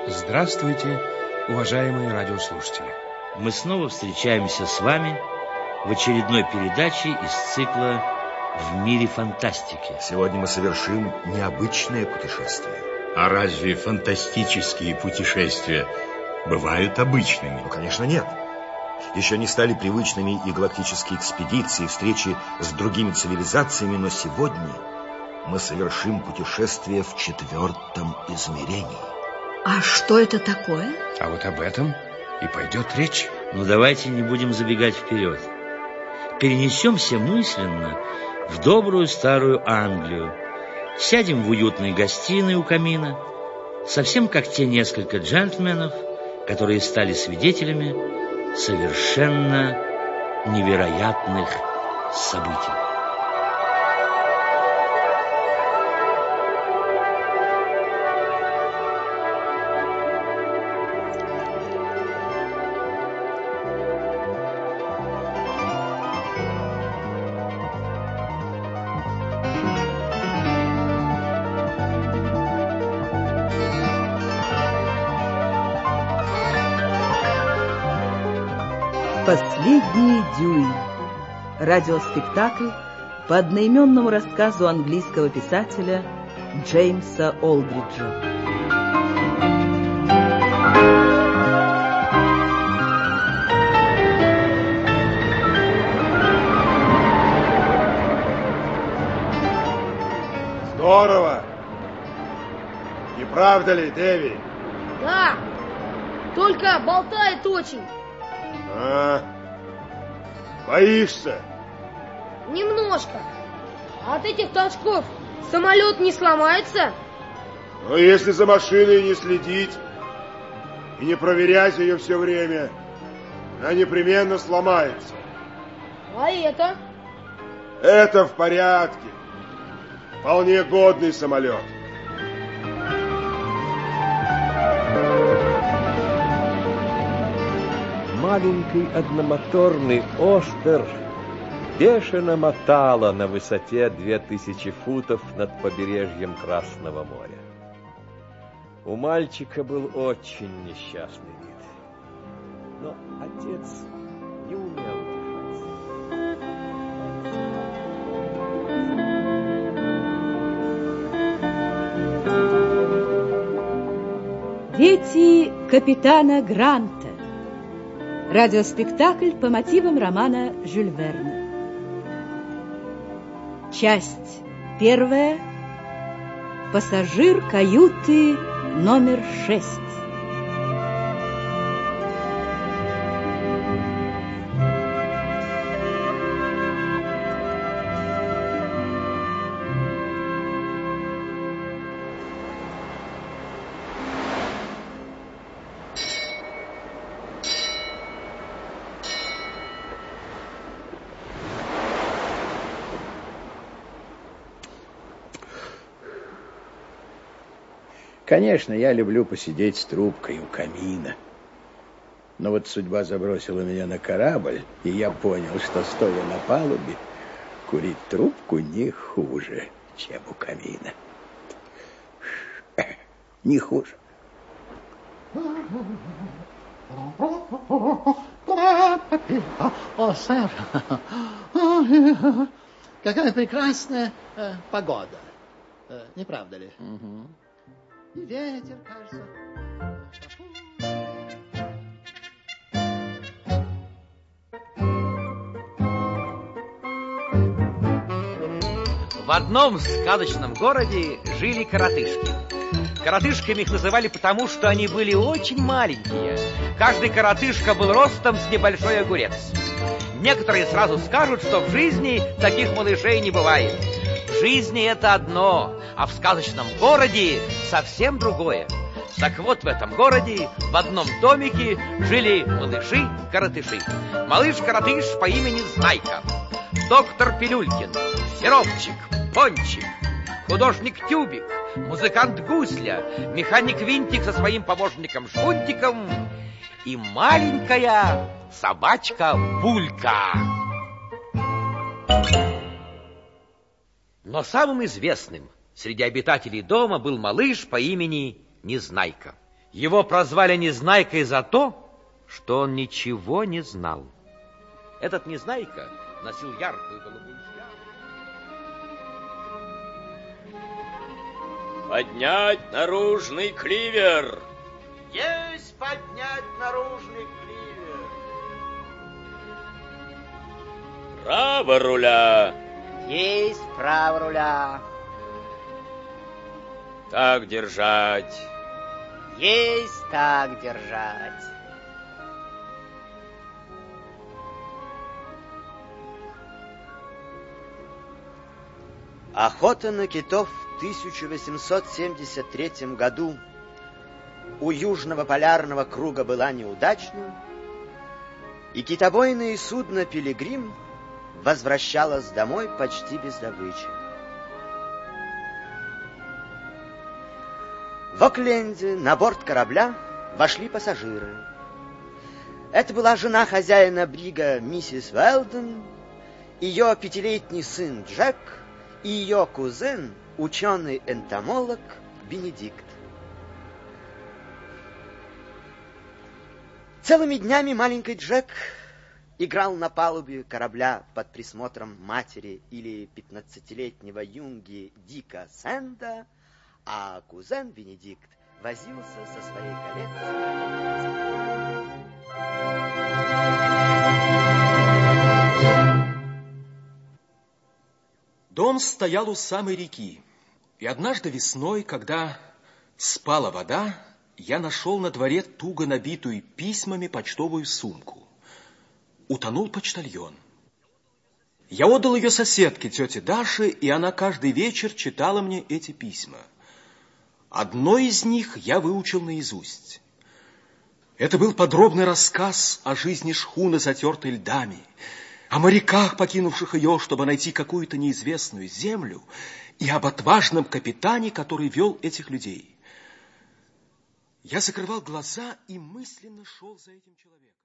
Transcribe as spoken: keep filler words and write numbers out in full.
Здравствуйте, уважаемые радиослушатели. Мы снова встречаемся с вами в очередной передаче из цикла «В мире фантастики». Сегодня мы совершим необычное путешествие. А разве фантастические путешествия бывают обычными? Ну, конечно, нет. Еще не стали привычными и галактические экспедиции, встречи с другими цивилизациями, но сегодня мы совершим путешествие в четвертом измерении. А что это такое? А вот об этом и пойдет речь. Но давайте не будем забегать вперед. Перенесемся мысленно в добрую старую Англию. Сядем в уютной гостиной у камина, совсем как те несколько джентльменов, которые стали свидетелями совершенно невероятных событий. Последний дюйм. Радиоспектакль по одноименному рассказу английского писателя Джеймса Олдриджа. Здорово! Не правда ли, Дэви? Да, только болтает очень. А, боишься? Немножко. От этих толчков самолет не сломается? Но если за машиной не следить и не проверять ее все время, она непременно сломается. А это? Это в порядке. Вполне годный самолет. Маленький одномоторный Остер бешено мотало на высоте две тысячи футов над побережьем Красного моря. У мальчика был очень несчастный вид, но отец не умел удержать. Дети капитана Гранта. Радиоспектакль по мотивам романа Жюль Верна. Часть первая. Пассажир каюты номер шесть. Конечно, я люблю посидеть с трубкой у камина. Но вот судьба забросила меня на корабль, и я понял, что, стоя на палубе, курить трубку не хуже, чем у камина. Не хуже. О, сэр, какая прекрасная э, погода. Э, не правда ли? Угу. И ветер, кажется. В одном сказочном городе жили коротышки. Коротышками их называли потому, что они были очень маленькие. Каждый коротышка был ростом с небольшой огурец. Некоторые сразу скажут, что в жизни таких малышей не бывает. В жизни это одно, а в сказочном городе совсем другое. Так вот, в этом городе в одном домике жили малыши-коротыши. Малыш-коротыш по имени Знайка, доктор Пилюлькин, Сиропчик, Пончик, художник Тюбик, музыкант Гусля, механик Винтик со своим помощником Швунтиком и маленькая собачка Булька. Но самым известным среди обитателей дома был малыш по имени Незнайка. Его прозвали Незнайкой за то, что он ничего не знал. Этот Незнайка носил яркую голубую шляпу. Поднять наружный кливер! Есть поднять наружный кливер! Право руля! Есть право руля! Так держать! Есть так держать! Охота на китов в тысяча восемьсот семьдесят третьем году у южного полярного круга была неудачной, и китобойное судно «Пилигрим» возвращалось домой почти без добычи. В Окленде на борт корабля вошли пассажиры. Это была жена хозяина брига миссис Уэлден, ее пятилетний сын Джек и ее кузен, ученый-энтомолог Бенедикт. Целыми днями маленький Джек играл на палубе корабля под присмотром матери или пятнадцатилетнего юнги Дика Сэнда, а кузен Бенедикт возился со своей коллекцией. Дом стоял у самой реки, и однажды весной, когда спала вода, я нашел на дворе туго набитую письмами почтовую сумку. Утонул почтальон. Я отдал ее соседке, тете Даше, и она каждый вечер читала мне эти письма. Одно из них я выучил наизусть. Это был подробный рассказ о жизни шхуны, затертой льдами, о моряках, покинувших ее, чтобы найти какую-то неизвестную землю, и об отважном капитане, который вел этих людей. Я закрывал глаза и мысленно шел за этим человеком.